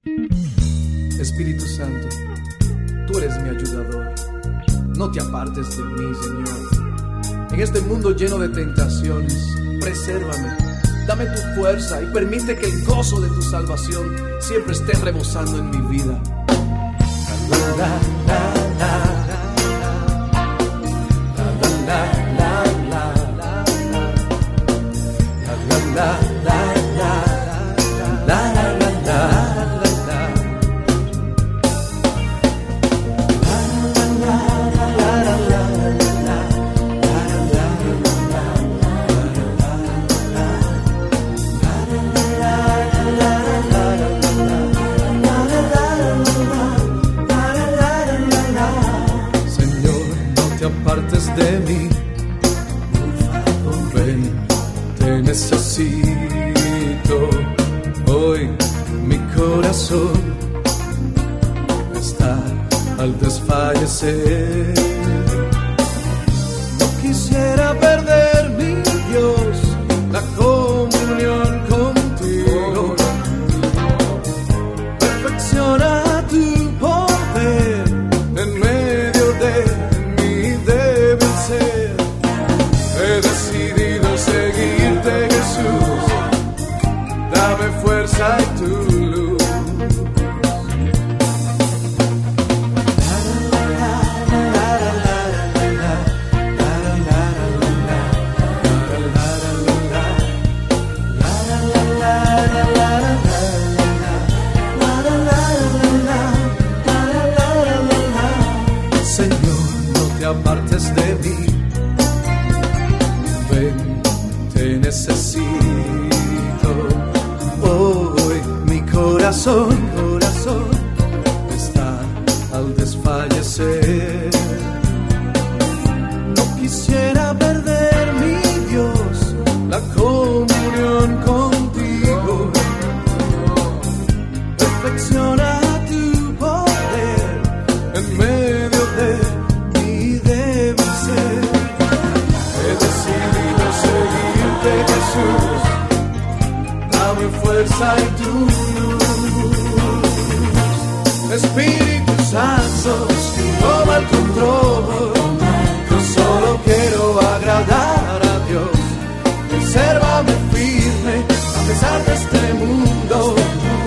Espíritu Santo, tú eres mi ayudador. No te apartes de mí, Señor. En este mundo lleno de tentaciones, presérvame, dame tu fuerza y permite que el gozo de tu salvación siempre esté rebosando en mi vida. De mí, ven, te necesito. Hoy mi corazón está al desfallecer. No quisiera perder, mi Dios, la comunión contigo. Perfecciona tu poder en medio de he decidido seguirte, Jesús. Dame fuerza y tu luz. Señor, no te apartes de mí. Ven, te necesito. Hoy mi corazón está al desfallecer. No quisiera perder, mi Dios, la comunión contigo. Perfecciona tu poder en medio de mi débil ser. Jesús, dame fuerza y tu luz. Espíritu Santo, toma el control. Yo solo quiero agradar a Dios. Consérvame firme a pesar de este mundo.